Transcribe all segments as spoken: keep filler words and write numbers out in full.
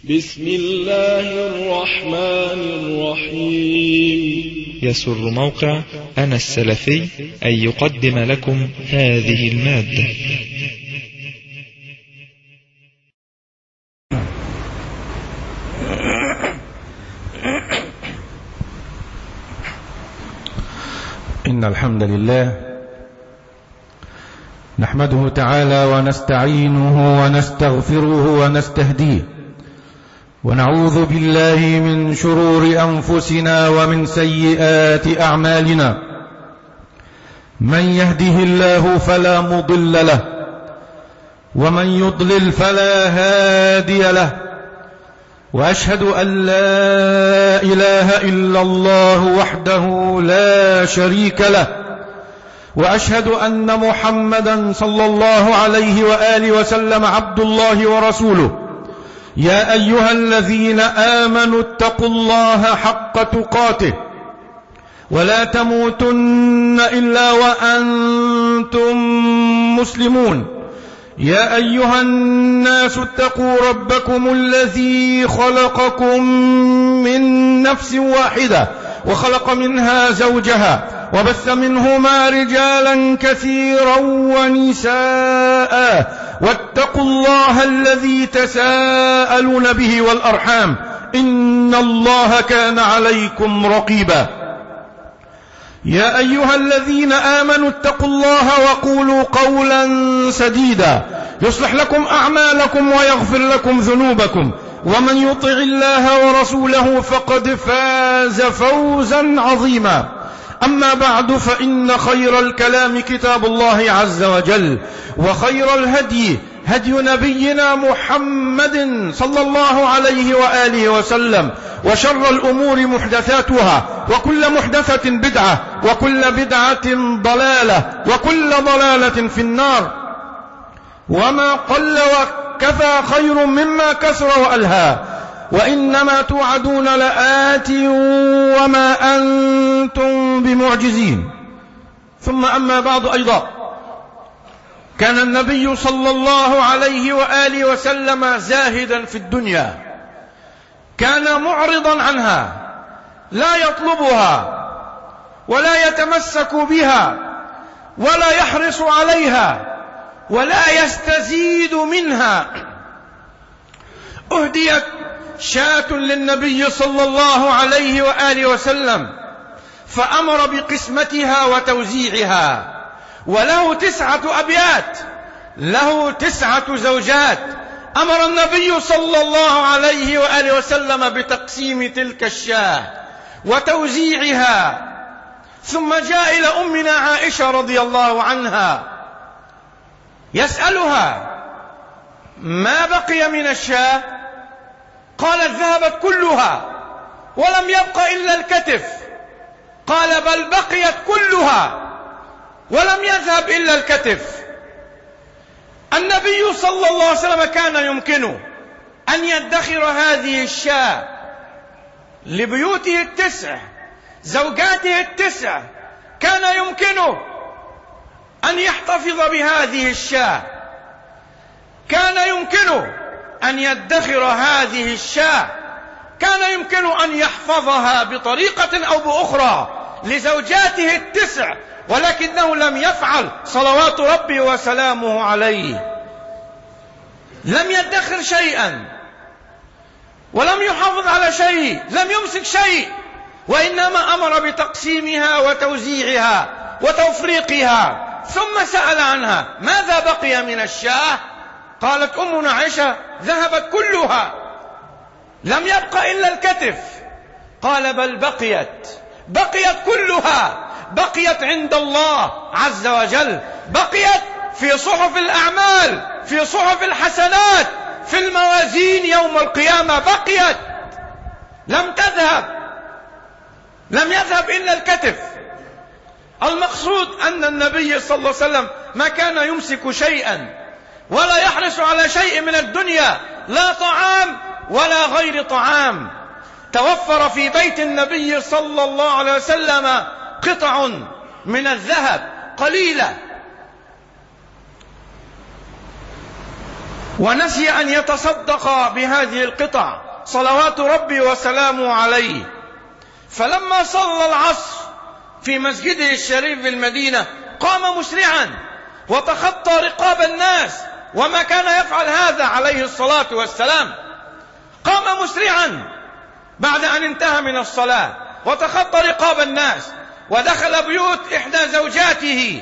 بسم الله الرحمن الرحيم. يسر موقع أنا السلفي أن يقدم لكم هذه المادة. إن الحمد لله نحمده تعالى ونستعينه ونستغفره ونستهديه، ونعوذ بالله من شرور أنفسنا ومن سيئات أعمالنا. من يهده الله فلا مضل له، ومن يضلل فلا هادي له، وأشهد أن لا إله إلا الله وحده لا شريك له، وأشهد أن محمدا صلى الله عليه وآله وسلم عبد الله ورسوله. يا أيها الذين آمنوا اتقوا الله حق تقاته ولا تموتن إلا وأنتم مسلمون. يا أيها الناس اتقوا ربكم الذي خلقكم من نفس واحدة وخلق منها زوجها وبث منهما رجالا كثيرا ونساء، واتقوا الله الذي تساءلون به والأرحام إن الله كان عليكم رقيبا. يا أيها الذين آمنوا اتقوا الله وقولوا قولا سديدا يصلح لكم أعمالكم ويغفر لكم ذنوبكم، ومن يطع الله ورسوله فقد فاز فوزا عظيما. أما بعد، فإن خير الكلام كتاب الله عز وجل، وخير الهدي هدي نبينا محمد صلى الله عليه وآله وسلم، وشر الأمور محدثاتها، وكل محدثة بدعة، وكل بدعة ضلالة، وكل ضلالة في النار. وما قل وكفى خير مما كثر وألهى، وإنما توعدون لآت وما أنتم بمعجزين. ثم أما بعد، أيضا كان النبي صلى الله عليه وآله وسلم زاهدا في الدنيا، كان معرضا عنها، لا يطلبها ولا يتمسك بها ولا يحرص عليها ولا يستزيد منها. أهديت شاة للنبي صلى الله عليه وآله وسلم فأمر بقسمتها وتوزيعها، وله تسعة أبيات، له تسعة زوجات. أمر النبي صلى الله عليه وآله وسلم بتقسيم تلك الشاة وتوزيعها. ثم جاء إلى أمنا عائشة رضي الله عنها يسألها: ما بقي من الشاة؟ قالت: ذهبت كلها ولم يبق إلا الكتف. قال: بل بقيت كلها ولم يذهب إلا الكتف. النبي صلى الله عليه وسلم كان يمكنه أن يدخر هذه الشاة لبيوته التسع، زوجاته التسع، كان يمكنه أن يحتفظ بهذه الشاة، كان يمكنه أن يدخر هذه الشاة، كان يمكنه أن يحفظها بطريقة أو بأخرى لزوجاته التسع، ولكنه لم يفعل صلوات ربي وسلامه عليه. لم يدخر شيئا ولم يحافظ على شيء، لم يمسك شيء، وإنما أمر بتقسيمها وتوزيعها وتفريقها. ثم سأل عنها: ماذا بقي من الشاة؟ قالت أمنا عائشة: ذهبت كلها لم يبق إلا الكتف. قال: بل بقيت بقيت كلها، بقيت عند الله عز وجل، بقيت في صحف الأعمال، في صحف الحسنات، في الموازين يوم القيامة، بقيت، لم تذهب، لم يذهب إلا الكتف. المقصود أن النبي صلى الله عليه وسلم ما كان يمسك شيئا ولا يحرص على شيء من الدنيا، لا طعام ولا غير طعام. توفر في بيت النبي صلى الله عليه وسلم قطع من الذهب قليلة، ونسي أن يتصدق بهذه القطع صلوات ربي وسلامه عليه. فلما صلى العصر في مسجده الشريف في المدينة قام مسرعا وتخطى رقاب الناس، وما كان يفعل هذا عليه الصلاة والسلام. قام مسرعا بعد أن انتهى من الصلاة وتخطى رقاب الناس ودخل بيوت إحدى زوجاته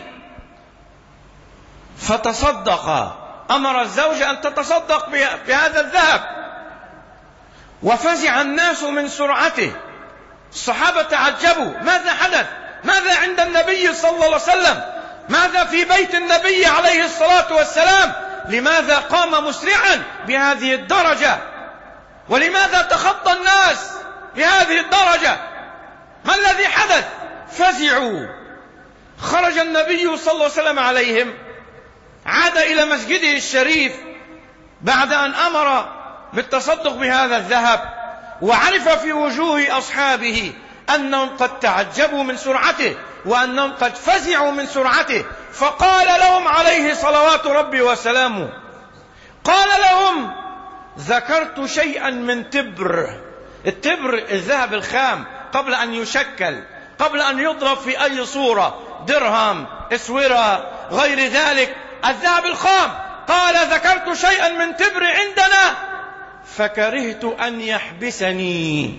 فتصدق. أمر الزوجة أن تتصدق بهذا الذهب، وفزع الناس من سرعته. الصحابة تعجبوا، ماذا حدث؟ ماذا عند النبي صلى الله عليه وسلم؟ ماذا في بيت النبي عليه الصلاة والسلام؟ لماذا قام مسرعا بهذه الدرجة؟ ولماذا تخطى الناس بهذه الدرجة؟ ما الذي حدث؟ فزعوا. خرج النبي صلى الله عليه وسلم عليهم، عاد إلى مسجده الشريف بعد أن أمر بالتصدق بهذا الذهب، وعرف في وجوه أصحابه أنهم قد تعجبوا من سرعته وأنهم قد فزعوا من سرعته. فقال لهم عليه صلوات ربي وسلامه، قال لهم: ذكرت شيئا من تبر. التبر الذهب الخام قبل أن يشكل، قبل أن يضرب في أي صورة، درهم، اسورة، غير ذلك، الذهب الخام. قال: ذكرت شيئا من تبر عندنا فكرهت أن يحبسني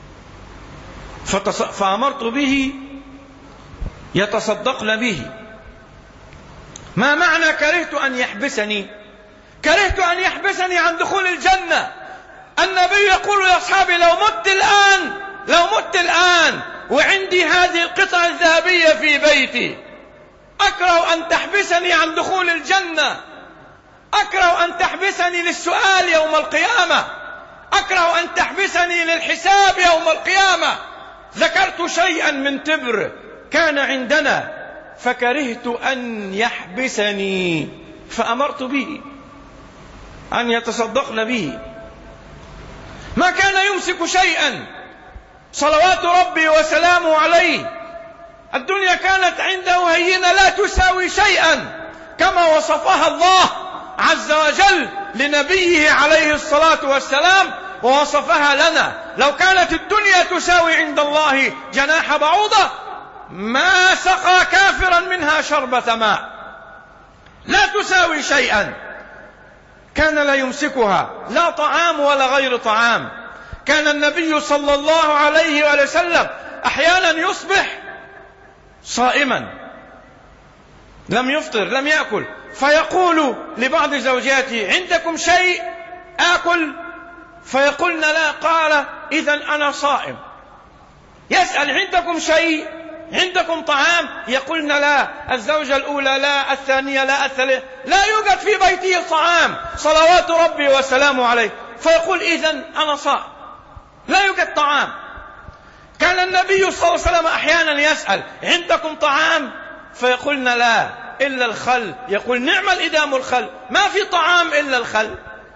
فأمرت به يتصدقن به. ما معنى كرهت أن يحبسني؟ كرهت أن يحبسني عن دخول الجنة. النبي يقول لأصحابه: لو مت الآن لو مت الآن وعندي هذه القطعة الذهبية في بيتي، أكره أن تحبسني عن دخول الجنة، أكره أن تحبسني للسؤال يوم القيامة، أكره أن تحبسني للحساب يوم القيامة. ذكرت شيئا من تبر كان عندنا فكرهت أن يحبسني فأمرت به أن يتصدقن به. ما كان يمسك شيئا صلوات ربي وسلامه عليه. الدنيا كانت عنده هينة لا تساوي شيئا، كما وصفها الله عز وجل لنبيه عليه الصلاة والسلام ووصفها لنا. لو كانت الدنيا تساوي عند الله جناح بعوضة ما سقى كافرا منها شربة ماء. لا تساوي شيئا. كان لا يمسكها لا طعام ولا غير طعام. كان النبي صلى الله عليه وسلم أحيانا يصبح صائما لم يفطر لم يأكل، فيقول لبعض زوجاته: عندكم شيء آكل؟ فيقولن لا. قال: إذن أنا صائم. يسأل: عندكم شيء؟ عندكم طعام؟ يقولن لا. الزوجة الأولى لا، الثانية لا، الثالثة لا يوجد في بيته طعام صلوات ربي وسلامه عليه. فيقول: إذن أنا صائم، لا يوجد طعام. كان النبي صلى الله عليه وسلم أحيانا يسأل: عندكم طعام؟ فيقولن لا إلا الخل. يقول: نعم الإدام الخل، ما في طعام إلا الخل.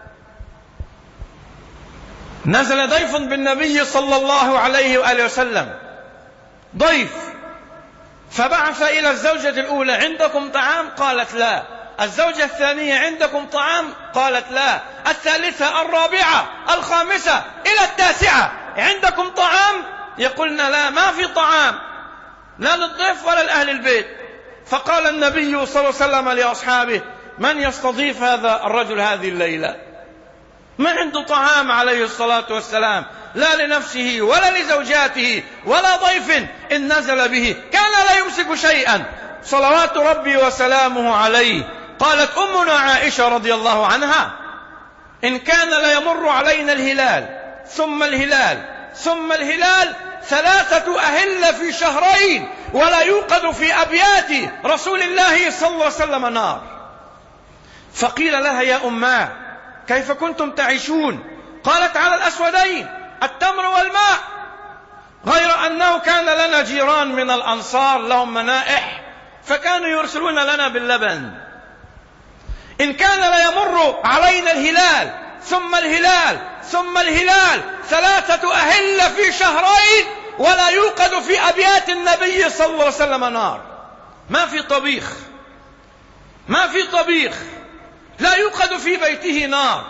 نزل ضيف بالنبي صلى الله عليه وآله وسلم، ضيف، فبعث إلى الزوجة الأولى: عندكم طعام؟ قالت لا. الزوجة الثانية: عندكم طعام؟ قالت لا. الثالثة، الرابعة، الخامسة، إلى التاسعة: عندكم طعام؟ يقولن لا، ما في طعام لا للضيف ولا لأهل البيت. فقال النبي صلى الله عليه وسلم لأصحابه: من يستضيف هذا الرجل هذه الليلة؟ ما عنده طعام عليه الصلاة والسلام، لا لنفسه ولا لزوجاته ولا ضيف إن نزل به. كان لا يمسك شيئا صلوات ربي وسلامه عليه. قالت أمنا عائشة رضي الله عنها: إن كان ليمر علينا الهلال ثم الهلال ثم الهلال ثلاثة أهل في شهرين ولا يوقد في أبيات رسول الله صلى الله عليه وسلم نار. فقيل لها: يا أماه كيف كنتم تعيشون؟ قالت: على الأسودين، التمر والماء، غير أنه كان لنا جيران من الأنصار لهم منائح فكانوا يرسلون لنا باللبن. إن كان ليمر علينا الهلال ثم الهلال ثم الهلال ثلاثة أهل في شهرين ولا يوقد في أبيات النبي صلى الله عليه وسلم نار. ما في طبيخ، ما في طبيخ، لا يوقد في بيته نار،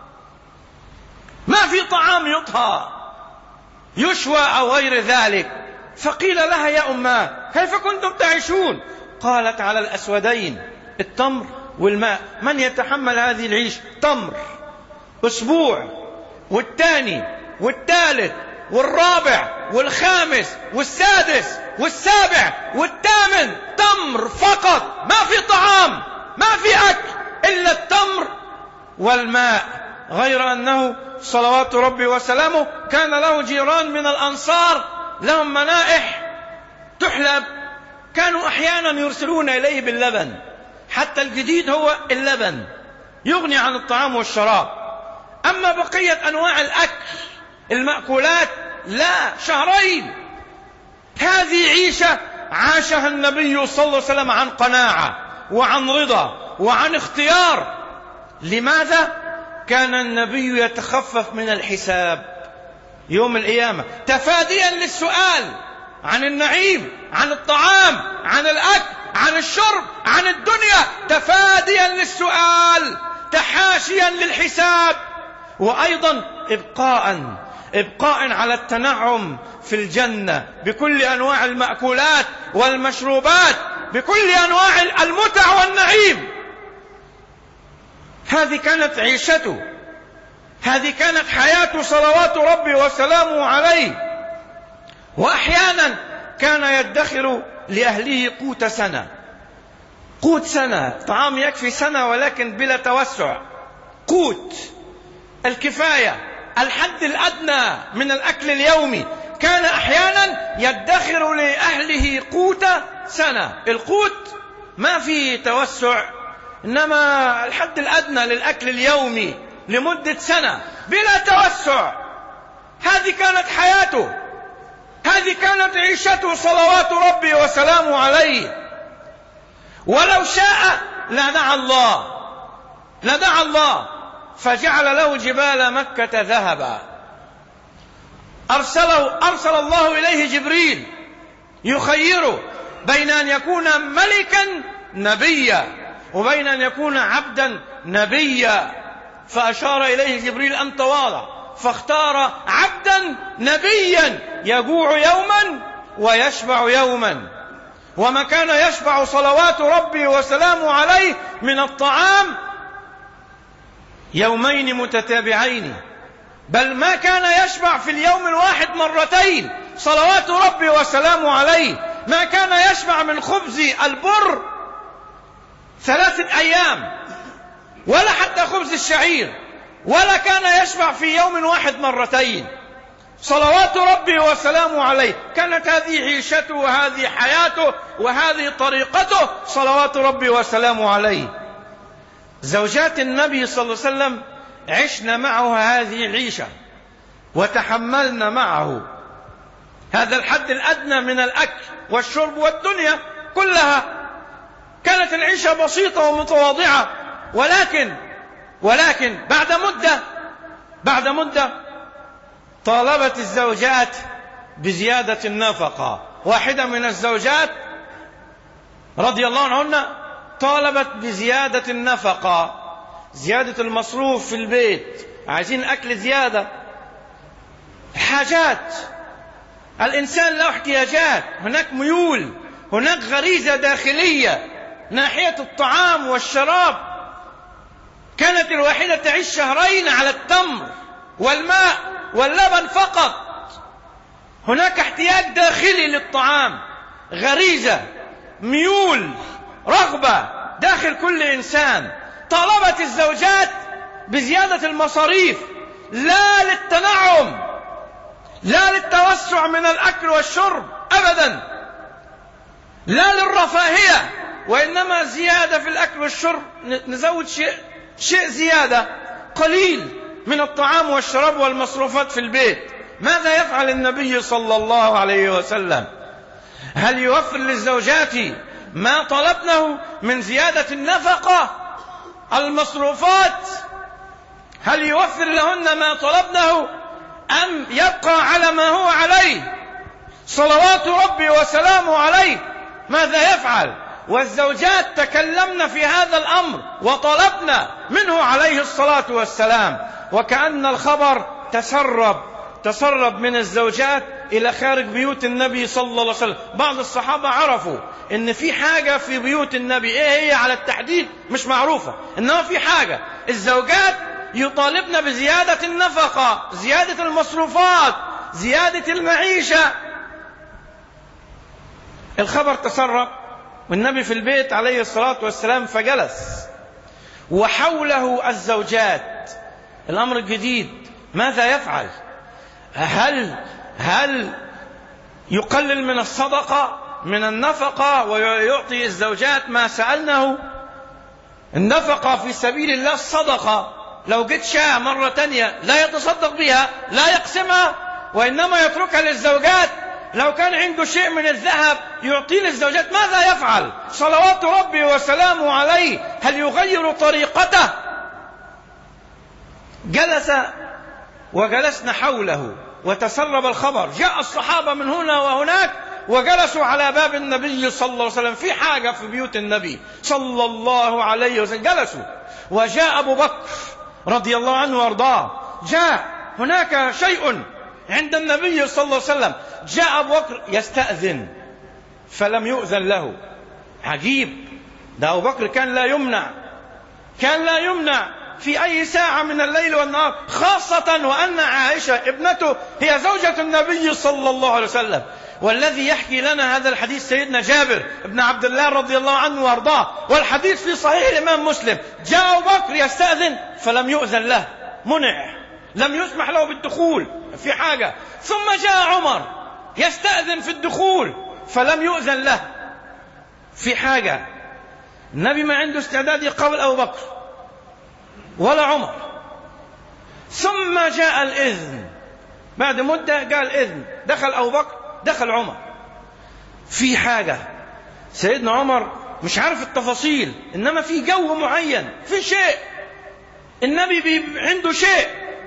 ما في طعام يطهى يشوى أو غير ذلك. فقيل لها يا أماه كيف كنتم تعيشون؟ قالت على الأسودين، التمر والماء. من يتحمل هذه العيش؟ تمر أسبوع، والثاني والثالث والرابع والخامس والسادس والسابع والثامن تمر فقط، ما في طعام، ما في أكل إلا التمر والماء. غير أنه صلوات ربي وسلامه كان له جيران من الأنصار لهم منائح تحلب، كانوا أحيانا يرسلون إليه باللبن، حتى الجديد هو اللبن يغني عن الطعام والشراب. أما بقية أنواع الأكل المأكولات لا، شهرين. هذه عيشة عاشها النبي صلى الله عليه وسلم عن قناعة وعن رضا وعن اختيار. لماذا؟ كان النبي يتخفف من الحساب يوم القيامة تفاديا للسؤال عن النعيم، عن الطعام، عن الأكل، عن الشرب، عن الدنيا، تفاديا للسؤال، تحاشيا للحساب، وأيضا إبقاء إبقاء على التنعم في الجنة بكل أنواع المأكولات والمشروبات، بكل أنواع المتع والنعيم. هذه كانت عيشته، هذه كانت حياته صلوات ربي وسلامه عليه. وأحيانا كان يدخر لأهله قوت سنة، قوت سنة، طعام يكفي سنة ولكن بلا توسع، قوت الكفاية، الحد الأدنى من الأكل اليومي. كان أحيانا يدخر لأهله قوت سنة، القوت ما فيه توسع، إنما الحد الأدنى للأكل اليومي لمدة سنة بلا توسع. هذه كانت حياته، هذه كانت عيشته صلوات ربي وسلامه عليه. ولو شاء لدعا الله، لدعا الله فجعل له جبال مكة ذهبا. أرسله أرسل الله إليه جبريل يخيره بين أن يكون ملكا نبيا وبين أن يكون عبدا نبيا، فأشار إليه جبريل أن تواضع فاختار عبدا نبيا يجوع يوما ويشبع يوما. وما كان يشبع صلوات ربي وسلامه عليه من الطعام يومين متتابعين، بل ما كان يشبع في اليوم الواحد مرتين صلوات ربي وسلامه عليه. ما كان يشبع من خبز البر ثلاثة أيام، ولا حتى خبز الشعير، ولا كان يشبع في يوم واحد مرتين صلوات ربي وسلامه عليه. كانت هذه عيشته وهذه حياته وهذه طريقته صلوات ربي وسلامه عليه. زوجات النبي صلى الله عليه وسلم عشنا معه هذه العيشة وتحملنا معه هذا الحد الأدنى من الأكل والشرب والدنيا كلها. كانت العيشة بسيطة ومتواضعة، ولكن ولكن بعد مدة بعد مدة طالبت الزوجات بزيادة النفقة. واحدة من الزوجات رضي الله عنهن طالبت بزيادة النفقة، زيادة المصروف في البيت، عايزين أكل زيادة، حاجات. الإنسان له احتياجات، هناك ميول، هناك غريزة داخلية ناحية الطعام والشراب. كانت الواحدة تعيش شهرين على التمر والماء واللبن فقط. هناك احتياج داخلي للطعام، غريزة، ميول، رغبة داخل كل إنسان. طالبت الزوجات بزيادة المصاريف، لا للتنعم، لا للتوسع من الأكل والشرب أبدا، لا للرفاهية، وإنما زيادة في الأكل والشرب، نزود شيء شيء زيادة قليل من الطعام والشراب والمصروفات في البيت. ماذا يفعل النبي صلى الله عليه وسلم؟ هل يوفر للزوجات ما طلبنه من زيادة النفقة المصروفات؟ هل يوفر لهن ما طلبنه أم يبقى على ما هو عليه صلوات ربي وسلامه عليه؟ ماذا يفعل؟ والزوجات تكلمن في هذا الأمر وطلبن منه عليه الصلاة والسلام، وكأن الخبر تسرب تسرب من الزوجات إلى خارج بيوت النبي صلى الله عليه وسلم. بعض الصحابة عرفوا إن في حاجة في بيوت النبي، إيه هي على التحديد مش معروفة، إنما في حاجة الزوجات يطالبن بزيادة النفقة، زيادة المصروفات، زيادة المعيشة. الخبر تسرب والنبي في البيت عليه الصلاة والسلام، فجلس وحوله الزوجات. الأمر الجديد ماذا يفعل؟ هل هل يقلل من الصدقة من النفقة ويعطي الزوجات ما سألنه؟ النفقة في سبيل الله الصدقة، لو جت شاة مرة تانية لا يتصدق بها، لا يقسمها، وإنما يتركها للزوجات. لو كان عنده شيء من الذهب يعطيه للزوجات، ماذا يفعل؟ صلوات ربي وسلامه عليه، هل يغير طريقته؟ جلس وجلسنا حوله وتسرب الخبر، جاء الصحابة من هنا وهناك وجلسوا على باب النبي صلى الله عليه وسلم. في حاجة في بيوت النبي صلى الله عليه وسلم، جلسوا. وجاء أبو بكر رضي الله عنه وارضاه، جاء هناك شيء عند النبي صلى الله عليه وسلم، جاء أبو بكر يستأذن فلم يؤذن له. عجيب، ده أبو بكر كان لا يمنع كان لا يمنع في أي ساعة من الليل والنهار، خاصة وأن عائشة ابنته هي زوجة النبي صلى الله عليه وسلم. والذي يحكي لنا هذا الحديث سيدنا جابر بن عبد الله رضي الله عنه وارضاه، والحديث في صحيح الإمام مسلم. جاء أبو بكر يستأذن فلم يؤذن له، منع، لم يسمح له بالدخول في حاجة. ثم جاء عمر يستأذن في الدخول فلم يؤذن له في حاجة. النبي ما عنده استعداد يقابل أبو بكر ولا عمر. ثم جاء الإذن، بعد مدة جاء الإذن، دخل أبو بكر دخل عمر في حاجة. سيدنا عمر مش عارف التفاصيل، إنما في جو معين، في شيء النبي عنده شيء.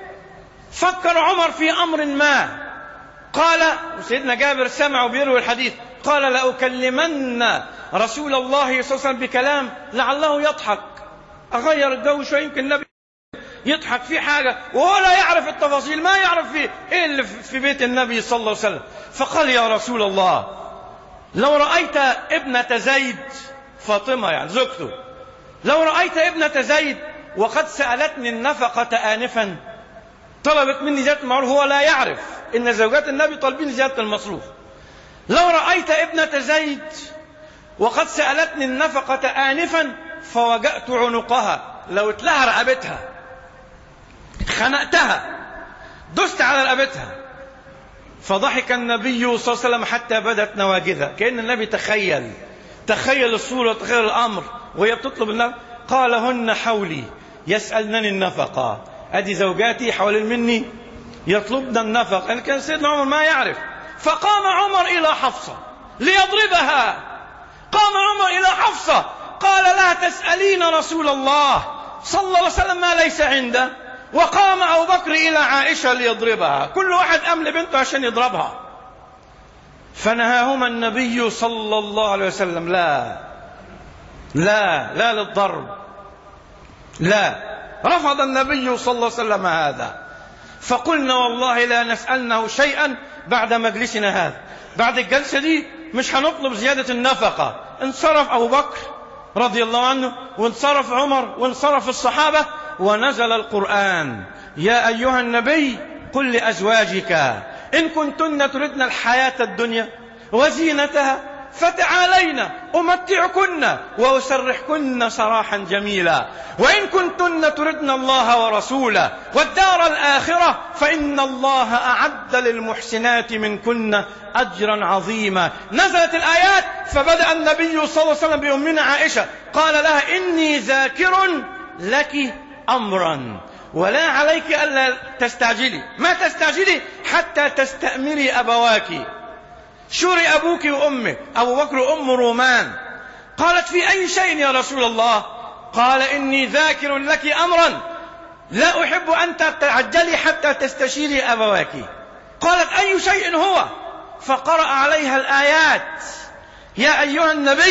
فكر عمر في أمر ما، قال، وسيدنا جابر سمع وبيروي الحديث، قال لأكلمن رسول الله صلى الله عليه وسلم بكلام لعله يضحك، أغير الجو شوي يمكن النبي يضحك في حاجة، وهو لا يعرف التفاصيل، ما يعرف في إيه اللي في بيت النبي صلى الله عليه وسلم. فقال يا رسول الله، لو رأيت ابنة زيد، فاطمة يعني زوجته، لو رأيت ابنة زيد وقد سألتني النفقة آنفا، طلبت مني زيادة المعروف، هو لا يعرف إن زوجات النبي طالبين زيادة المصروف. لو رأيت ابنة زيد وقد سألتني النفقة آنفا فوجأت عنقها، لو اتلهى رقبتها، خنقتها، دست على رقبتها. فضحك النبي صلى الله عليه وسلم حتى بدت نواجذه، كأن النبي تخيل تخيل الصورة، تخيل الأمر وهي بتطلب النفقة. قال هن حولي يسألنني النفقة، أدي زوجاتي حوالين مني يطلبن النفقة. يعني كان سيدنا عمر ما يعرف. فقام عمر إلى حفصة ليضربها، قام عمر إلى حفصة قال لا تسألين رسول الله صلى الله عليه وسلم ما ليس عنده. وقام أبو بكر إلى عائشة ليضربها، كل واحد أمل بنته عشان يضربها. فنهاهما النبي صلى الله عليه وسلم، لا لا لا للضرب، لا، رفض النبي صلى الله عليه وسلم هذا. فقلنا والله لا نسألنه شيئا بعد مجلسنا هذا، بعد الجلسة دي مش هنطلب زيادة النفقة. انصرف أبو بكر رضي الله عنه، وانصرف عمر، وانصرف الصحابة، ونزل القرآن: يا أيها النبي قل لأزواجك إن كنتن تردن الحياة الدنيا وزينتها فتعالينا أمتعكن وأسرحكن سراحا جميلا، وإن كنتن تردن الله ورسوله والدار الآخرة فإن الله أعد للمحسنات منكن أجرا عظيما. نزلت الآيات، فبدأ النبي صلى الله عليه وسلم بأمنا عائشة، قال لها: إني ذاكر لك أمرا ولا عليك ألا تستعجلي، ما تستعجلي حتى تستأمري أبواك. شوري أبوك وأمك، أبو بكر وأم رومان. قالت: في أي شيء يا رسول الله؟ قال: إني ذاكر لك أمرا لا أحب أن تتعجلي حتى تستشيري أبواك. قالت: أي شيء هو؟ فقرأ عليها الآيات: يا أيها النبي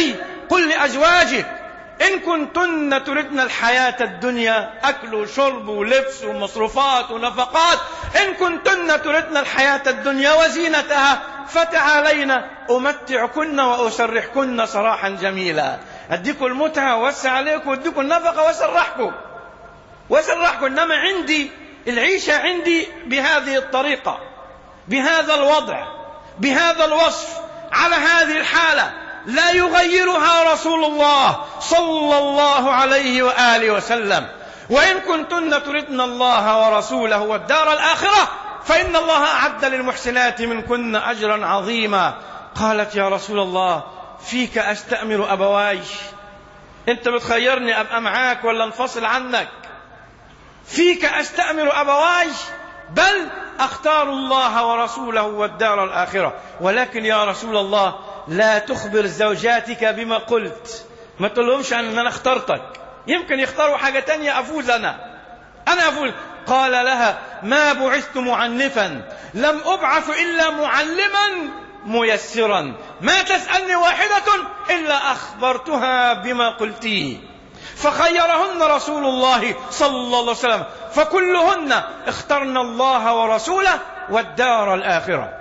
قل لأزواجك إن كنتن تردن الحياة الدنيا، أكل وشرب ولبس ومصروفات ونفقات، إن كنتن تردن الحياة الدنيا وزينتها فتعالين أمتعكن وأسرحكن سراحا جميلا. أديكم المتعة ووسع عليكم وأديكم النفقة وأسرحكم وأسرحكم. إنما عندي العيشة عندي بهذه الطريقة، بهذا الوضع، بهذا الوصف، على هذه الحالة لا يغيرها رسول الله صلى الله عليه وآله وسلم. وإن كنتن تردن الله ورسوله والدار الآخرة فإن الله أعد للمحسنات منكن أجرا عظيما. قالت يا رسول الله فيك أستأمر أبواي، أنت بتخيرني أبقى معاك ولا انفصل عنك؟ فيك أستأمر أبواي، بل أختار الله ورسوله والدار الآخرة. ولكن يا رسول الله لا تخبر زوجاتك بما قلت، ما تقولهمش أن أنا اخترتك، يمكن يختاروا حاجة تانية أفوز أنا أنا أفوز. قال لها ما بعثت معنفا، لم أبعث إلا معلما ميسرا، ما تسألني واحدة إلا أخبرتها بما قلتيه. فخيرهن رسول الله صلى الله عليه وسلم، فكلهن اخترن الله ورسوله والدار الآخرة.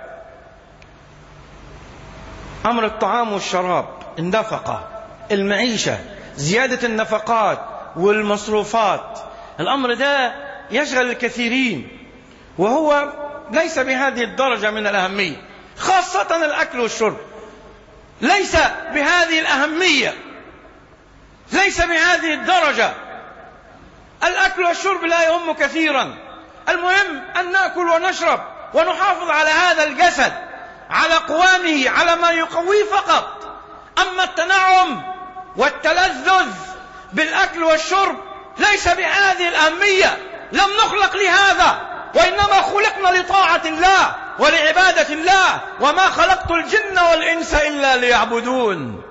أمر الطعام والشراب، النفقة، المعيشة، زيادة النفقات والمصروفات، الأمر ده يشغل الكثيرين، وهو ليس بهذه الدرجة من الأهمية، خاصة الأكل والشرب ليس بهذه الأهمية، ليس بهذه الدرجة. الأكل والشرب لا يهم كثيرا، المهم أن نأكل ونشرب ونحافظ على هذا الجسد، على قوامه، على ما يقويه فقط. أما التنعم والتلذذ بالأكل والشرب ليس بهذه الأهمية، لم نخلق لهذا، وإنما خلقنا لطاعة الله ولعبادة الله، وما خلقت الجن والإنس إلا ليعبدون،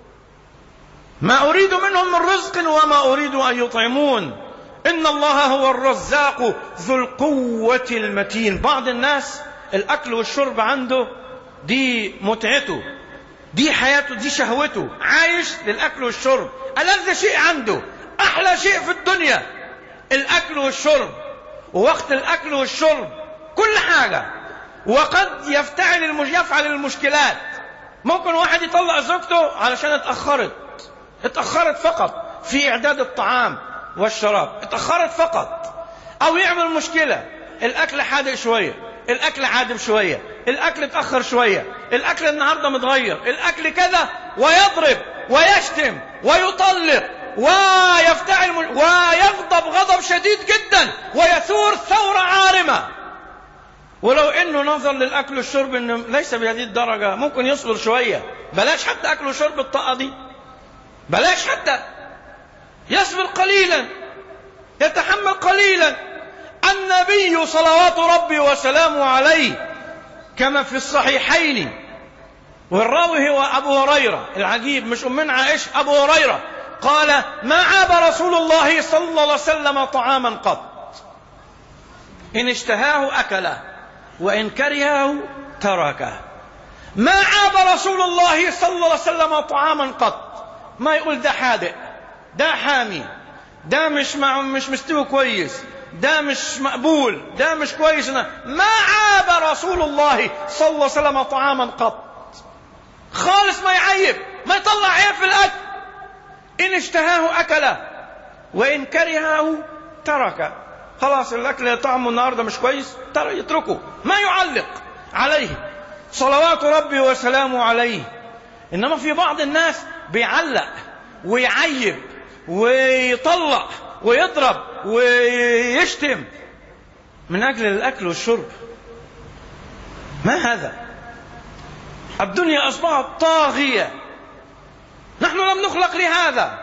ما أريد منهم من رزق وما أريد أن يطعمون، إن الله هو الرزاق ذو القوة المتين. بعض الناس الأكل والشرب عنده دي متعته، دي حياته، دي شهوته، عايش للأكل والشرب، ألذ شيء عنده، أحلى شيء في الدنيا الأكل والشرب، ووقت الأكل والشرب كل حاجة. وقد يفتعل المش... يفعل المشكلات. ممكن واحد يطلق زوجته علشان اتأخرت اتأخرت فقط في إعداد الطعام والشراب، اتأخرت فقط، أو يعمل مشكلة، الأكل حادق شوية، الأكل عادم شوية، الأكل اتأخر شوية، الأكل النهاردة متغير، الأكل كذا، ويضرب ويشتم ويطلق ويفتعل ويغضب غضب شديد جدا ويثور ثورة عارمة. ولو انه نظر للأكل والشرب انه ليس بهذه الدرجة ممكن يصبر شوية، بلاش حتى أكل وشرب الطاقة دي، بلاش حتى، يصبر قليلا، يتحمل قليلا. النبي صلوات ربي وسلامه عليه كما في الصحيحين، والراوي هو أبو هريرة، العجيب مش أمنا عائشة، أبو هريرة قال ما عاب رسول الله صلى الله عليه وسلم طعاما قط، إن اشتهاه أكله وإن كرهه تركه. ما عاب رسول الله صلى الله عليه وسلم طعاما قط، ما يقول ده حادق، ده حامي، ده مش مع مش مستوي كويس، ده مش مقبول، ده مش كويس. ما عاب رسول الله صلى الله عليه وسلم طعاما قط خالص، ما يعيب، ما يطلع عيب في الأكل. إن اشتهاه أكله وإن كرهه تركه. خلاص الأكل طعمه النهاردة مش كويس، ترى يتركه، ما يعلق عليه صلوات ربي وسلامه عليه. إنما في بعض الناس بيعلق ويعيب ويطلع ويضرب ويشتم من أجل الأكل والشرب. ما هذا؟ الدنيا أصبحت طاغية، نحن لم نخلق لهذا.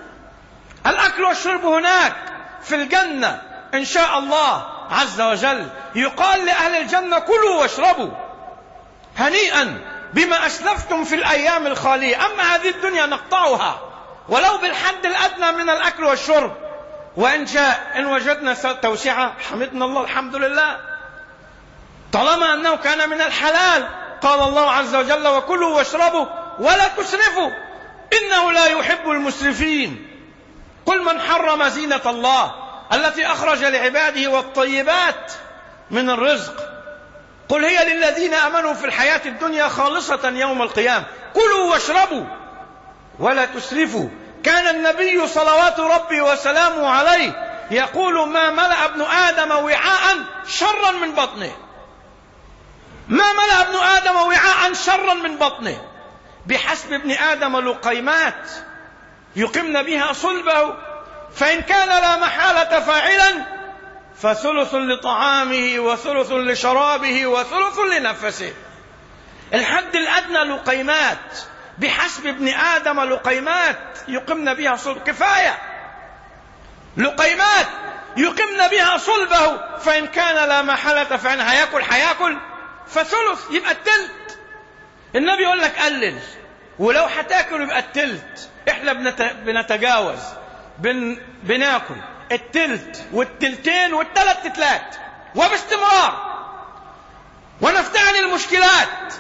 الأكل والشرب هناك في الجنة إن شاء الله عز وجل، يقال لأهل الجنة كلوا واشربوا هنيئا بما أسلفتم في الأيام الخالية. أما هذه الدنيا نقطعها ولو بالحد الأدنى من الأكل والشرب، وإن جاء إن وجدنا توسعة حمدنا الله، الحمد لله، طالما أنه كان من الحلال. قال الله عز وجل وكلوا واشربوا ولا تسرفوا إنه لا يحب المسرفين. قل من حرم زينة الله التي أخرج لعباده والطيبات من الرزق قل هي للذين آمنوا في الحياة الدنيا خالصة يوم القيامة كلوا واشربوا ولا تسرفوا. كان النبي صلوات ربي وسلامه عليه يقول ما ملأ ابن آدم وعاء شرا من بطنه، ما ملأ ابن آدم وعاء شرا من بطنه، بحسب ابن آدم لقيمات يقمن بها صلبه، فإن كان لا محالة فاعلا فثلث لطعامه وثلث لشرابه وثلث لنفسه. الحد الأدنى لقيمات، بحسب ابن آدم لقيمات يقمن بها صلبه، كفاية لقيمات يقمن بها صلبه، فإن كان لا محالة فإن هياكل هياكل فثلث يبقى التلت. النبي يقول لك قلل، ولو هتاكل يبقى التلت. احنا بنتجاوز، بن... بناكل التلت والتلتين والتلت تلات وباستمرار ونفتعل المشكلات.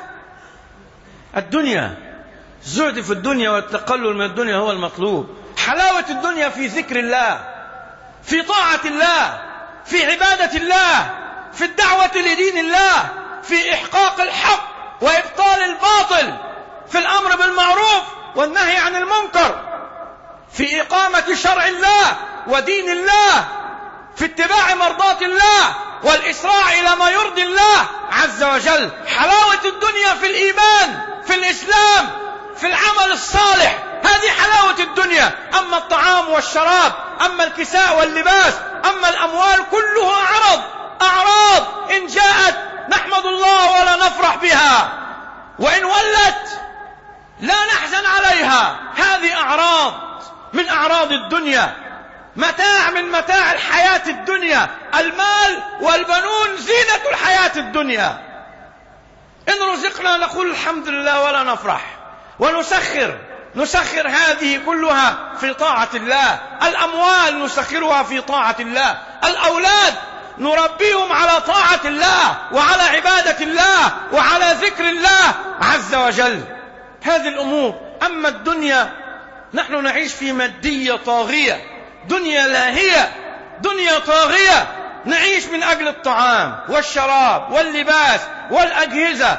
الدنيا، الزهد في الدنيا والتقلل من الدنيا هو المطلوب. حلاوة الدنيا في ذكر الله، في طاعة الله، في عبادة الله، في الدعوة لدين الله، في إحقاق الحق وإبطال الباطل، في الأمر بالمعروف والنهي عن المنكر، في إقامة شرع الله ودين الله، في اتباع مرضات الله والإسراع إلى ما يرضي الله عز وجل. حلاوة الدنيا في الإيمان، في الإسلام، في العمل الصالح، هذه حلاوة الدنيا. أما الطعام والشراب، أما الكساء واللباس، أما الأموال كلها عرض أعراض، إن جاءت نحمد الله ولا نفرح بها، وإن ولت لا نحزن عليها. هذه أعراض من أعراض الدنيا، متاع من متاع الحياة الدنيا. المال والبنون زينة الحياة الدنيا. إن رزقنا نقول الحمد لله ولا نفرح، ونسخر نسخر هذه كلها في طاعة الله. الأموال نسخرها في طاعة الله، الأولاد نربيهم على طاعة الله وعلى عبادة الله وعلى ذكر الله عز وجل. هذه الأمور. أما الدنيا نحن نعيش في مادية طاغية، دنيا لاهية، دنيا طاغية، نعيش من أجل الطعام والشراب واللباس والأجهزة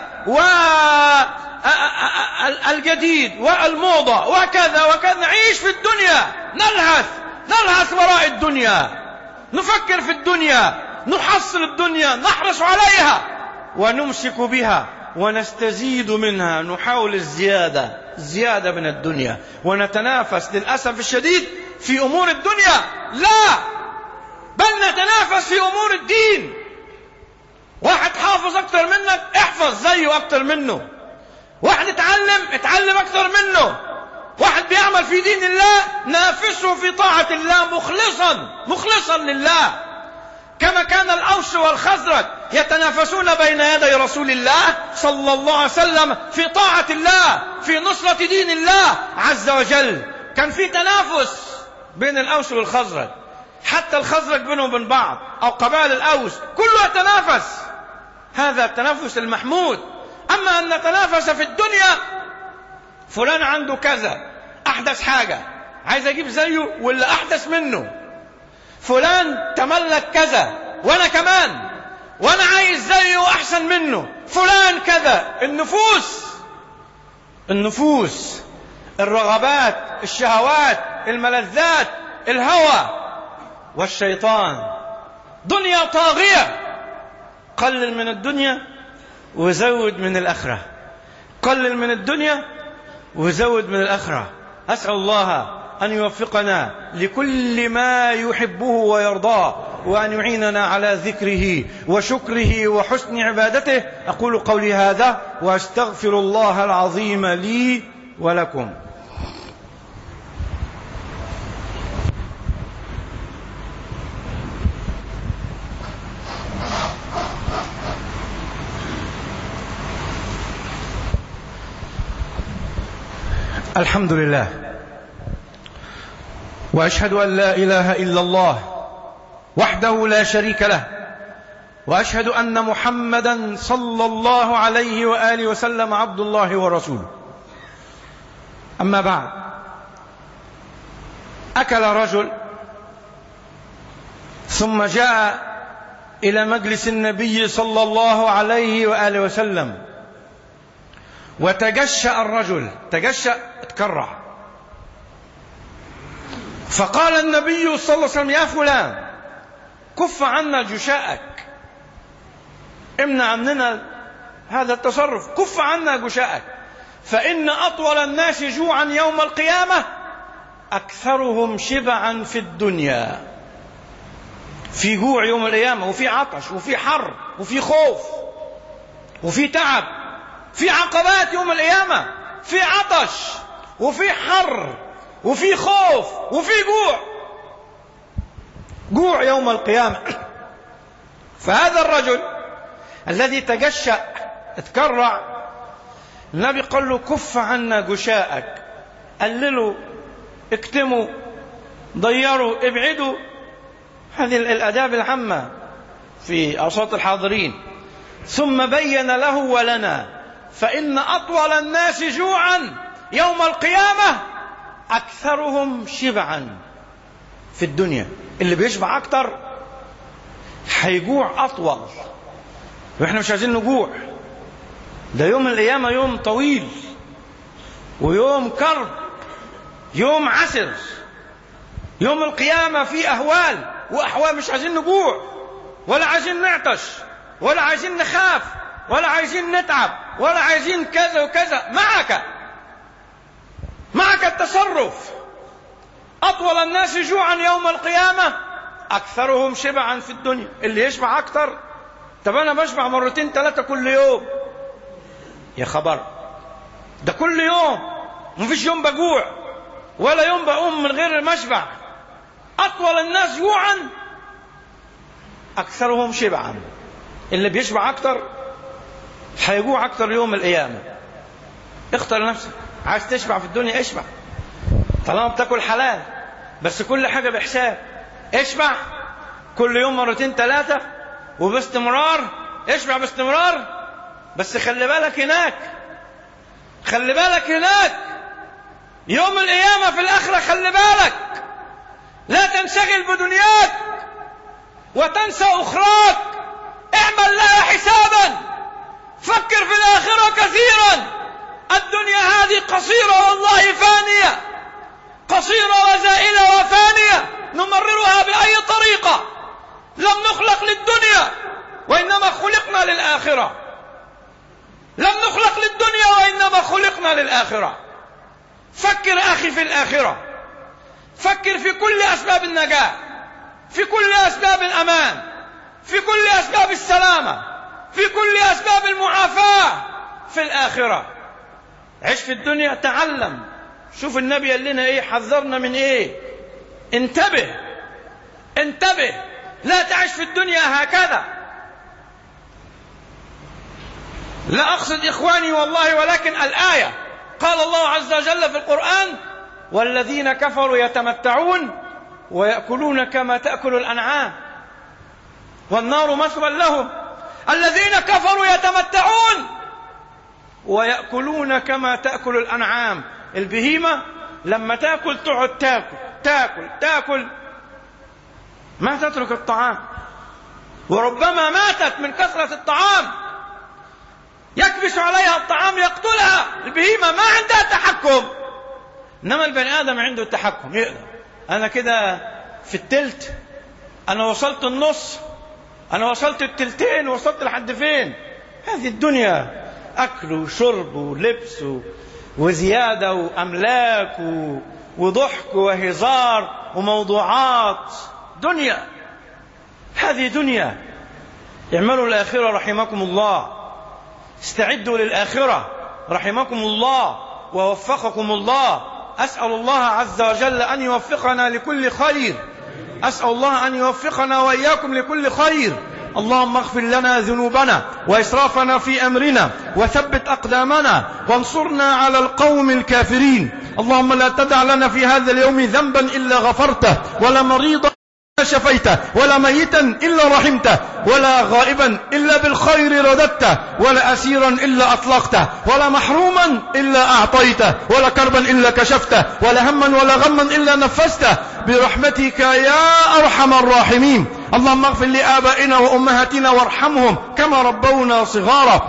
والجديد والموضة وكذا وكذا. نعيش في الدنيا، نلهث نلهث وراء الدنيا، نفكر في الدنيا، نحصل الدنيا، نحرص عليها ونمسك بها ونستزيد منها، نحاول الزيادة الزيادة من الدنيا، ونتنافس للأسف الشديد في أمور الدنيا. لا، بل نتنافس في أمور الدين. واحد حافظ أكتر منك، احفظ زيه أكتر منه. واحد اتعلم اتعلم أكتر منه. واحد بيعمل في دين الله، نافسه في طاعة الله مخلصا مخلصا لله، كما كان الأوس والخزرج يتنافسون بين يدي رسول الله صلى الله عليه وسلم في طاعة الله، في نصرة دين الله عز وجل. كان في تنافس بين الأوس والخزرج، حتى الخزرج بينهم وبين بعض، أو قبائل الأوس كله يتنافس. هذا التنافس المحمود. أما أن نتنافس في الدنيا، فلان عنده كذا، أحدث حاجة، عايز أجيب زيه ولا أحدث منه. فلان تملك كذا وأنا كمان، وأنا عايز زيه وأحسن منه. فلان كذا. النفوس النفوس الرغبات، الشهوات، الملذات، الهوى والشيطان، دنيا طاغية. قلل من الدنيا وزود من الآخرة، قلل من الدنيا وزود من الآخرة. أسأل الله أن يوفقنا لكل ما يحبه ويرضاه، وأن يعيننا على ذكره وشكره وحسن عبادته. أقول قولي هذا وأستغفر الله العظيم لي ولكم. الحمد لله، وأشهد أن لا إله إلا الله وحده لا شريك له، وأشهد أن محمدا صلى الله عليه وآله وسلم عبد الله ورسوله. أما بعد، أكل رجل ثم جاء إلى مجلس النبي صلى الله عليه وآله وسلم، وتجشأ الرجل، تجشأ اتكرع، فقال النبي صلى الله عليه وسلم: يا فلان كف عنا جشاءك، امنع عننا هذا التصرف، كف عنا جشاءك، فإن أطول الناس جوعا يوم القيامة أكثرهم شبعا في الدنيا. في جوع يوم القيامة، وفي عطش، وفي حر، وفي خوف، وفي تعب، في عقبات يوم القيامة، في عطش، وفي حر، وفي خوف، وفي جوع، جوع يوم القيامة. فهذا الرجل الذي تجشأ اتكرع، النبي قال له: كف عنا جشاءك، قللوا، اكتموا، ضيروا، ابعدوا. هذه الآداب العامة في أوساط الحاضرين. ثم بين له ولنا: فإن أطول الناس جوعا يوم القيامة أكثرهم شبعا في الدنيا. اللي بيشبع أكتر هيجوع أطول، وإحنا مش عايزين نجوع. ده يوم القيامة يوم طويل، ويوم كرب، يوم عسر. يوم القيامة فيه أهوال وأحوال، مش عايزين نجوع، ولا عايزين نعطش، ولا عايزين نخاف، ولا عايزين نتعب، ولا عايزين كذا وكذا. معك معك التصرف. أطول الناس جوعا يوم القيامة أكثرهم شبعا في الدنيا. اللي يشبع أكتر. طب أنا بشبع مرتين ثلاثة كل يوم، يا خبر، ده كل يوم، مفيش يوم بجوع ولا يوم بقوم من غير المشبع. أطول الناس جوعا أكثرهم شبعا. اللي بيشبع أكتر هيجوع أكتر يوم القيامة. اختار نفسك، عايز تشبع في الدنيا اشبع، طالما بتاكل حلال، بس كل حاجة بحساب. اشبع كل يوم مرتين ثلاثة وباستمرار، اشبع باستمرار. بس خلي بالك هناك، خلي بالك هناك يوم القيامة في الآخرة. خلي بالك، لا تنشغل بدنياك وتنسى أخراك. اعمل لها حسابا، فكر في الآخرة كثيرا. الدنيا هذه قصيرة والله فانية، قصيرة وزائلة وفانية، نمررها بأي طريقة. لم نخلق للدنيا وإنما خلقنا للآخرة. لم نخلق للدنيا وإنما خلقنا للآخرة. فكر أخي في الآخرة، فكر في كل أسباب النجاة، في كل أسباب الأمان، في كل أسباب السلامة، في كل أسباب المعافاة في الآخرة. عيش في الدنيا، تعلم. شوف النبي قال لنا إيه، حذرنا من إيه. انتبه انتبه، لا تعيش في الدنيا هكذا. لا أقصد إخواني والله، ولكن الآية قال الله عز وجل في القرآن: والذين كفروا يتمتعون ويأكلون كما تأكل الأنعام والنار مثوى لهم. الذين كفروا يتمتعون ويأكلون كما تأكل الأنعام. البهيمة لما تأكل تقعد تأكل تأكل تأكل، ما تترك الطعام، وربما ماتت من كثرة الطعام، يكبس عليها الطعام يقتلها. البهيمة ما عندها تحكم، إنما البني آدم عنده التحكم، يقدر. أنا كده في التلت، أنا وصلت النص، أنا وصلت التلتين، وصلت لحد فين؟ هذه الدنيا أكل وشرب ولبس وزيادة وأملاك وضحك وهزار وموضوعات. دنيا، هذه دنيا. اعملوا الآخرة رحمكم الله، استعدوا للآخرة رحمكم الله ووفقكم الله. أسأل الله عز وجل أن يوفقنا لكل خير، أسأل الله أن يوفقنا وإياكم لكل خير. اللهم اغفر لنا ذنوبنا وإسرافنا في أمرنا، وثبت أقدامنا، وانصرنا على القوم الكافرين. اللهم لا تدع لنا في هذا اليوم ذنبا إلا غفرته، ولا مريضا شفيته، ولا ميتا إلا رحمته، ولا غائبا إلا بالخير رددته، ولا أسيرا إلا أطلقته، ولا محروما إلا أعطيته، ولا كربا إلا كشفته، ولا هما ولا غما إلا نفسته، برحمتك يا أرحم الراحمين. اللهم اغفر لآبائنا وأمهاتنا وارحمهم كما ربونا صغارا.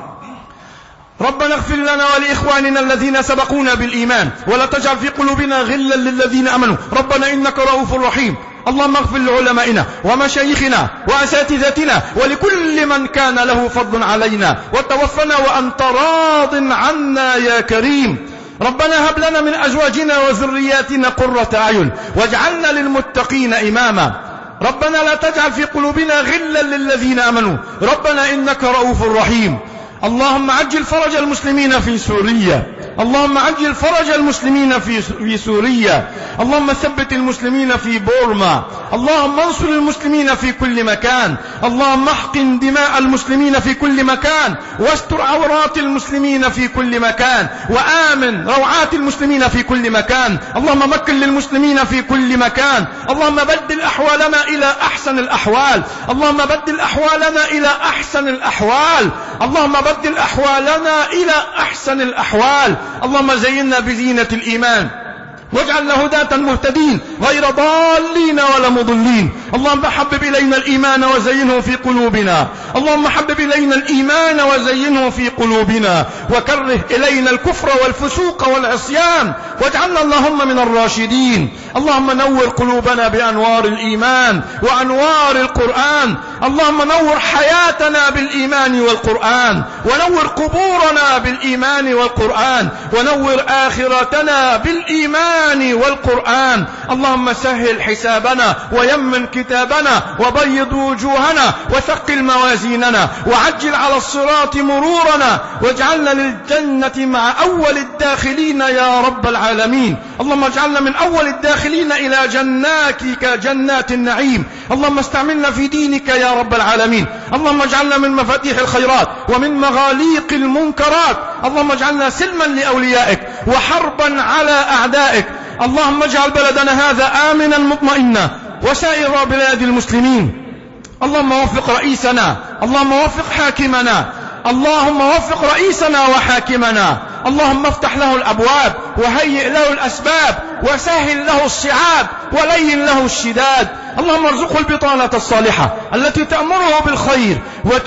ربنا اغفر لنا ولإخواننا الذين سبقونا بالإيمان، ولا تجعل في قلوبنا غلا للذين أمنوا، ربنا إنك رؤوف رحيم. اللهم اغفر لعلمائنا ومشايخنا وأساتذتنا ولكل من كان له فضل علينا، وتوفنا وأنت راض عنا يا كريم. ربنا هب لنا من أزواجنا وذرياتنا قرة أعين واجعلنا للمتقين إماما. ربنا لا تجعل في قلوبنا غلا للذين آمنوا، ربنا إنك رؤوف رحيم. اللهم عجل فرج المسلمين في سوريا، اللهم عجل فرج المسلمين في في سوريا، اللهم ثبت المسلمين في بورما، اللهم انصر المسلمين في كل مكان، اللهم احقن دماء المسلمين في كل مكان، واستر عورات المسلمين في كل مكان، وآمن روعات المسلمين في كل مكان. اللهم مكن للمسلمين في كل مكان. اللهم بدل أحوالنا إلى أحسن الأحوال، اللهم بدل أحوالنا إلى أحسن الأحوال، اللهم بدل أحوالنا إلى أحسن الأحوال. اللهم زينا بزينة الإيمان واجعلنا هداة مهتدين غير ضالين ولا مضلين. اللهم حبب إلينا الإيمان وزينه في قلوبنا، اللهم حبب إلينا الإيمان وزينه في قلوبنا، وكره إلينا الكفر والفسوق والعصيان، واجعلنا اللهم من الراشدين. اللهم نور قلوبنا بأنوار الإيمان وأنوار القرآن، اللهم نور حياتنا بالإيمان والقرآن، ونور قبورنا بالإيمان والقرآن، ونور آخرتنا بالإيمان والقرآن. اللهم سهل حسابنا ويمن كتابنا وبيض وجوهنا وثقل موازيننا وعجل على الصراط مرورنا، واجعلنا للجنة مع أول الداخلين يا رب العالمين. اللهم اجعلنا من أول الداخلين إلى جناتك جنات النعيم. اللهم استعملنا في دينك يا رب العالمين. اللهم اجعلنا من مفاتيح الخيرات ومن مغاليق المنكرات. اللهم اجعلنا سلما لأوليائك وحربا على أعدائك. اللهم اجعل بلدنا هذا آمنا مطمئنا وسائر بلاد المسلمين. اللهم وفق رئيسنا، اللهم وفق حاكمنا، اللهم وفق رئيسنا وحاكمنا. اللهم افتح له الأبواب وهيئ له الأسباب وسهل له الصعاب ولين له الشداد. اللهم ارزقه البطانة الصالحة التي تأمره بالخير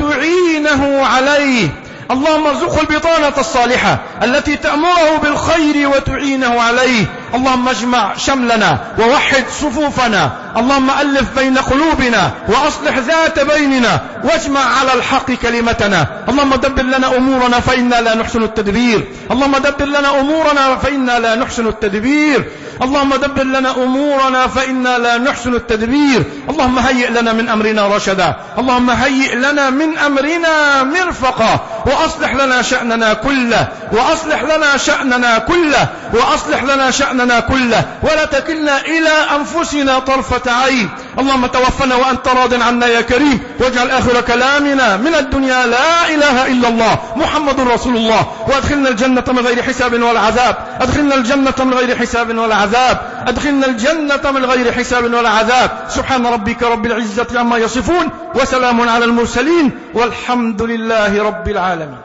وتعينه عليه. اللهم ارزقه البطانة الصالحة التي تأمره بالخير وتعينه عليه. اللهم اجمع شملنا ووحد صفوفنا، اللهم ألف بين قلوبنا وأصلح ذات بيننا واجمع على الحق كلمتنا. اللهم دبر لنا أمورنا فإنا لا نحسن التدبير، اللهم دبر لنا أمورنا فإنا لا نحسن التدبير، اللهم دبر لنا أمورنا فإنا لا نحسن التدبير. اللهم هيئ لنا من أمرنا رشدا، اللهم هيئ لنا من أمرنا مرفقا، وأصلح لنا شأننا كله، وأصلح لنا شأننا كله، وأصلح لنا شأننا كله، ولا تكلنا إلى أنفسنا طرفة عين. اللهم توفنا وأنت راض عنا يا كريم، واجعل آخر كلامنا من الدنيا لا إله إلا الله محمد رسول الله، وأدخلنا الجنة من غير حساب ولا عذاب، أدخلنا الجنة من غير حساب ولا عذاب، أدخلنا الجنة من غير حساب ولا عذاب. سبحان ربك رب العزة عما يصفون، وسلام على المرسلين، والحمد لله رب العالمين.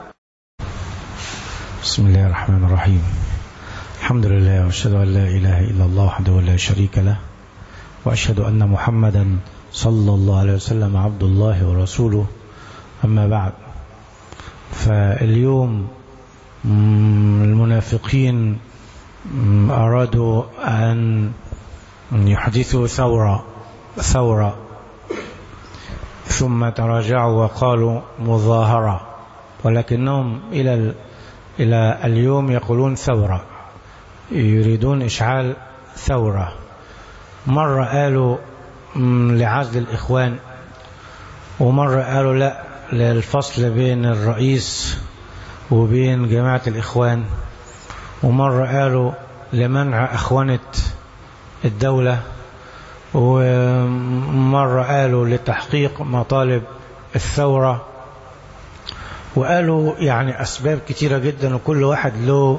بسم الله الرحمن الرحيم. الحمد لله، وأشهد أن لا إله إلا الله وحده لا شريك له، وأشهد أن محمدا صلى الله عليه وسلم عبد الله ورسوله. أما بعد، فاليوم المنافقين أرادوا أن يحدثوا ثورة ثورة ثم تراجعوا وقالوا مظاهرة، ولكنهم إلى إلى اليوم يقولون ثورة، يريدون إشعال ثورة. مرة قالوا لعزل الإخوان، ومرة قالوا لا للفصل بين الرئيس وبين جماعة الإخوان، ومرة قالوا لمنع أخوانة الدولة، ومرة قالوا لتحقيق مطالب الثورة، وقالوا يعني أسباب كتيرة جدا، وكل واحد له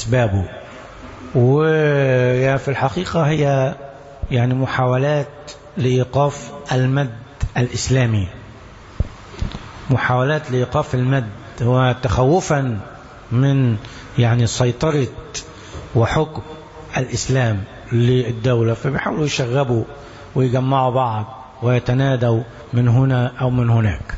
أسبابه. وفي الحقيقة هي يعني محاولات لإيقاف المد الإسلامي، محاولات لإيقاف المد، وتخوفا من يعني سيطرة وحكم الإسلام للدولة، فبيحاولوا يشغبوا ويجمعوا بعض ويتنادوا من هنا أو من هناك.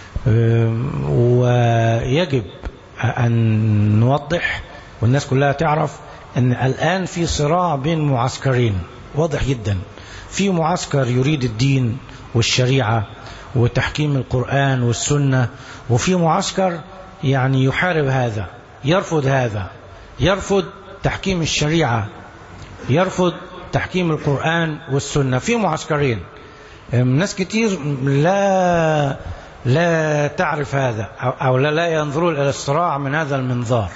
ويجب أن نوضح والناس كلها تعرف أن الآن في صراع بين معسكرين واضح جدا. في معسكر يريد الدين والشريعة وتحكيم القرآن والسنة، وفي معسكر يعني يحارب هذا، يرفض هذا، يرفض تحكيم الشريعة، يرفض تحكيم القرآن والسنة. في معسكرين، ناس كتير لا لا تعرف هذا أو لا, لا ينظرون إلى الصراع من هذا المنظار.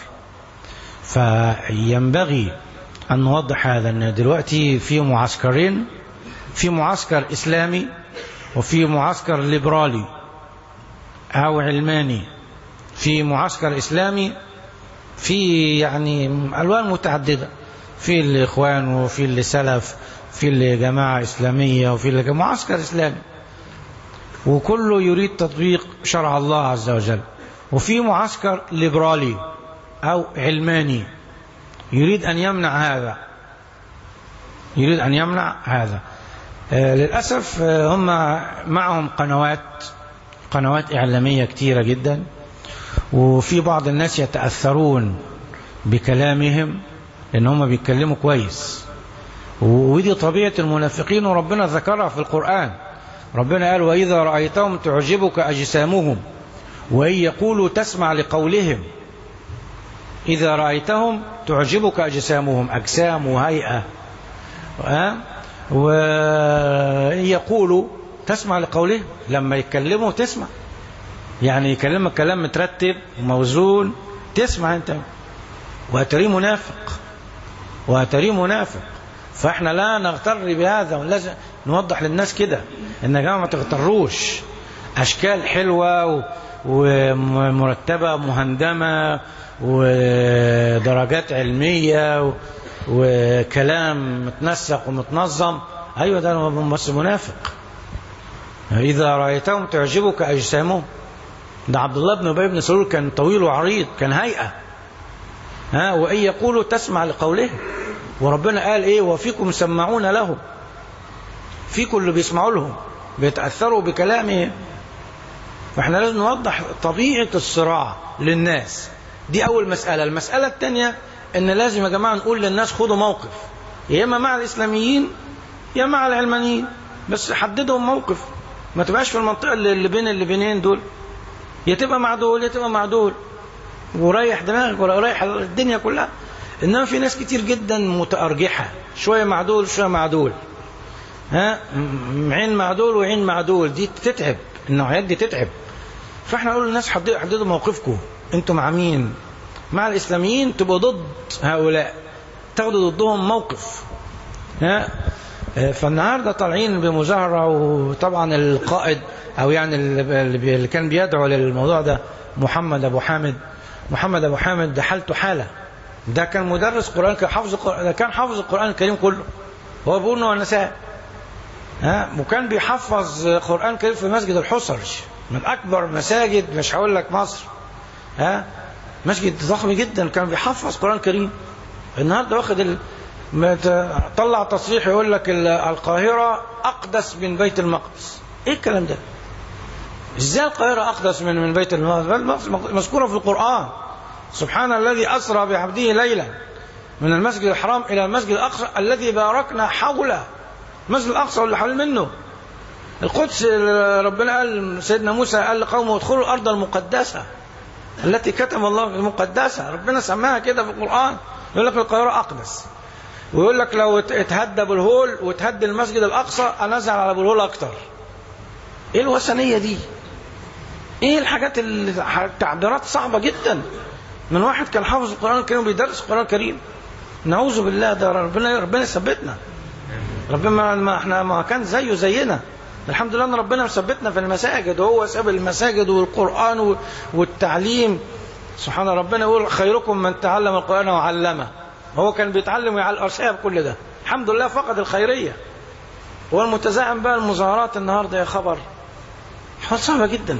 فينبغي أن نوضح هذا، أن دلوقتي في معسكرين، في معسكر إسلامي وفي معسكر ليبرالي أو علماني. في معسكر إسلامي في يعني ألوان متعددة، في الإخوان وفي اللي سلف، في اللي جماعة إسلامية، وفي اللي معسكر إسلامي، وكله يريد تطبيق شرع الله عز وجل. وفي معسكر ليبرالي أو علماني يريد أن يمنع هذا، يريد أن يمنع هذا. آه للأسف آه هم معهم قنوات قنوات إعلامية كتيرة جدا، وفي بعض الناس يتأثرون بكلامهم لأن هم بيتكلموا كويس، ودي طبيعة المنافقين، وربنا ذكرها في القرآن. ربنا قال: وإذا رأيتهم تعجبك أجسامهم وإن يقولوا تسمع لقولهم. إذا رأيتهم تعجبك أجسامهم، أجسام وهيئة، أه؟ وإن يقولوا تسمع لقولهم، لما يتكلموا تسمع، يعني يكلمك كلام مترتب وموزون تسمع أنت. وأتري منافق، وأتري منافق. فإحنا لا نغتر بهذا، ولازم نوضح للناس كده إن يا جماعة ما تغتروش. أشكال حلوة ومرتبة مهندمة ودرجات علمية وكلام متنسق ومتنظم، أيوة ده بس منافق. إذا رأيتهم تعجبك أجسامهم. ده عبد الله بن أبي بن سلول كان طويل وعريض، كان هيئة، ها وإن يقولوا تسمع لقولهم. وربنا قال إيه؟ وفيكم سمعون لهم، فيكم اللي بيسمعوا لهم بيتأثروا بكلامه. فإحنا لازم نوضح طبيعة الصراع للناس. دي أول مسألة. المسألة الثانية إن لازم يا جماعة نقول للناس خدوا موقف، يا إما مع الإسلاميين يا مع العلمانيين، بس حددهم موقف، ما تبقاش في المنطقة اللي بين اللي بينين دول، يا تبقى مع دول يا تبقى مع دول، وريح دماغك ولا ريح الدنيا كلها. إنما في ناس كتير جدا متأرجحة، شوية مع دول شوية مع دول، ها عين مع دول وعين مع دول، دي تتعب، النوعيات دي تتعب. فاحنا نقول للناس حددوا موقفكم، انتوا مع مين؟ مع الإسلاميين تبقوا ضد هؤلاء، تاخدوا ضدهم موقف. ها فالنهارده طالعين بمظاهرة، وطبعا القائد او يعني اللي كان بيدعو للموضوع ده محمد ابو حامد، محمد ابو حامد ده حالته حالة، ده كان مدرس قرآن، كان حافظ القرآن، ده كان حافظ القرآن الكريم كله، هو بيقول انه نساء، ها وكان بيحفظ قرآن كريم في مسجد الحصرج، من اكبر مساجد، مش هقول لك مصر، ها مسجد ضخم جدا، كان بيحفظ قرآن كريم. النهارده واخد ال... طلع تصريح يقول لك القاهرة أقدس من بيت المقدس. إيه الكلام ده؟ إزاي القاهرة أقدس من من بيت المقدس؟ مذكورة في القرآن. سبحان الذي أسرى بعبده ليلا من المسجد الحرام إلى المسجد الأقصى الذي باركنا حوله. المسجد الأقصى واللي حوالين منه القدس. ربنا قال سيدنا موسى قال لقومه ادخلوا الأرض المقدسة التي كتب الله المقدسة، ربنا سماها كده في القرآن. يقول لك القاهرة أقدس، ويقول لك لو اتهدى ابو الهول وتهدى المسجد الأقصى أنزل على ابو الهول أكتر. إيه الوثنية دي؟ إيه الحاجات التعبيرات صعبة جدا من واحد كان حافظ القرآن الكريم وبيدرس القرآن الكريم. نعوذ بالله، ده ربنا ربنا يثبتنا. ربنا ما احنا ما كان زيه زينا. الحمد لله ان ربنا مثبتنا في المساجد، وهو ساب المساجد والقرآن والتعليم. سبحان ربنا يقول خيركم من تعلم القرآن وعلمه. هو كان بيتعلم ويعلم، ساب كل ده، الحمد لله فقد الخيرية. والمتزاحم بقى المظاهرات النهارده يا خبر حاجة صعبة جدا.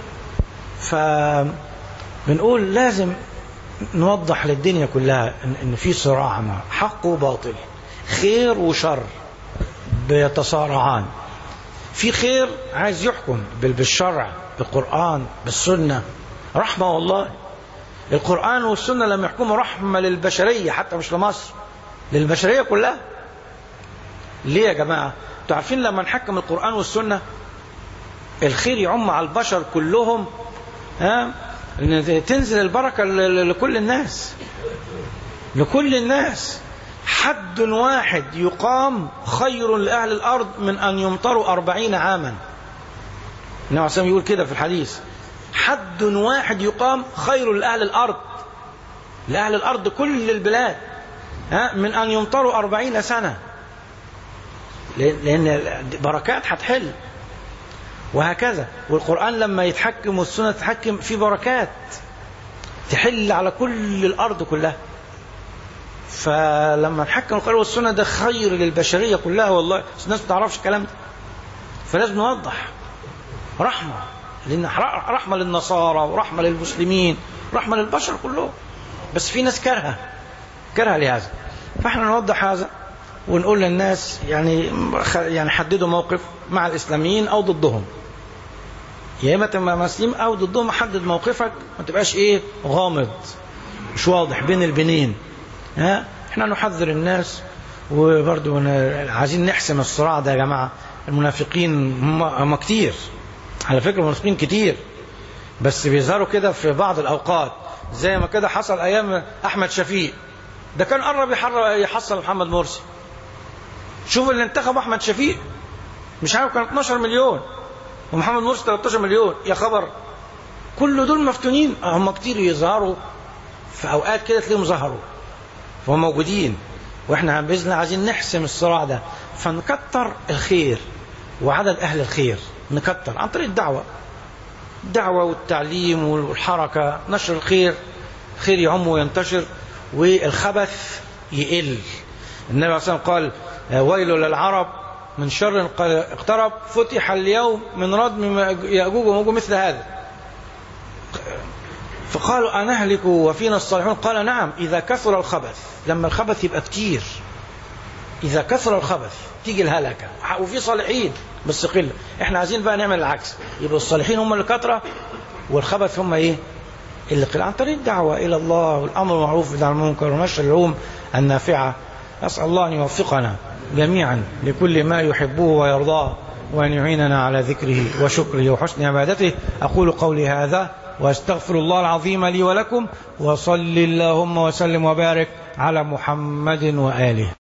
فبنقول لازم نوضح للدنيا كلها ان في صراع مع حق وباطل، خير وشر بيتصارعان. في خير عايز يحكم بالشرع بالقرآن بالسنة، رحمة والله. القرآن والسنة لم يحكموا رحمة للبشرية، حتى مش لمصر، للبشرية كلها. ليه يا جماعة؟ انتوا عارفين لما نحكم القرآن والسنة الخير يعم على البشر كلهم، ها، تنزل البركة لكل الناس، لكل الناس. حد واحد يقام خير لأهل الأرض من أن يمطروا أربعين عاما. النبي عليه الصلاة والسلام يقول كده في الحديث، حد واحد يقام خير لأهل الأرض، لأهل الأرض كل البلاد، ها، من أن يمطروا أربعين سنة، لأن بركات هتحل. وهكذا. والقرآن لما يتحكم والسنة تتحكم في بركات تحل على كل الأرض كلها. فلما نحكم القرآن والسنة ده خير للبشرية كلها والله. الناس ما تعرفش الكلام ده، فلازم نوضح. رحمة، لأن رحمة للنصارى ورحمة للمسلمين، رحمة للبشر كلهم. بس في ناس كرهة كرهة لهذا، فاحنا نوضح هذا ونقول للناس يعني يعني حددوا موقف مع الإسلاميين أو ضدهم، يا إما تبقى مسلم أو ضدهم. حدد موقفك، ما تبقاش إيه غامض مش واضح بين البنين. ها، احنا نحذر الناس. وبرضو عايزين نحسم الصراع ده يا جماعة. المنافقين هم, هم كتير على فكرة، المنافقين كتير، بس بيظهروا كده في بعض الأوقات، زي ما كده حصل أيام أحمد شفيق. ده كان قرب يحصل محمد مرسي. شوف اللي انتخب أحمد شفيق مش عارف كان اثناشر مليون، ومحمد مرسي ثلاثة عشر مليون. يا خبر، كل دول مفتونين. هم كتير يظهروا في أوقات كده تلاقيهم ظهروا، فهم موجودين. واحنا بإذن الله عايزين نحسم الصراع ده، فنكتر الخير وعدد أهل الخير، نكتر عن طريق الدعوة الدعوة والتعليم والحركة، نشر الخير، الخير يعم وينتشر والخبث يقل. النبي عليه الصلاة والسلام قال ويل للعرب من شر اقترب فتح اليوم من ردم يأجوج ومأجوج مثل هذا. فقالوا أنهلك وفينا الصالحون؟ قال نعم، إذا كثر الخبث. لما الخبث يبقى كتير، إذا كثر الخبث تيجي الهلكة. وفي صالحين بس قلة. احنا عايزين بقى نعمل العكس، يبقى الصالحين هم اللي كثرة والخبث هم ايه اللي قلة، عن طريق الدعوة إلى الله والأمر بالمعروف والنهي عن المنكر ونشر العلوم النافعة. أسأل الله أن يوفقنا جميعا لكل ما يحبه ويرضاه، وأن يعيننا على ذكره وشكره وحسن عبادته. أقول قولي هذا وأستغفر الله العظيم لي ولكم، وصل اللهم وسلم وبارك على محمد وآله.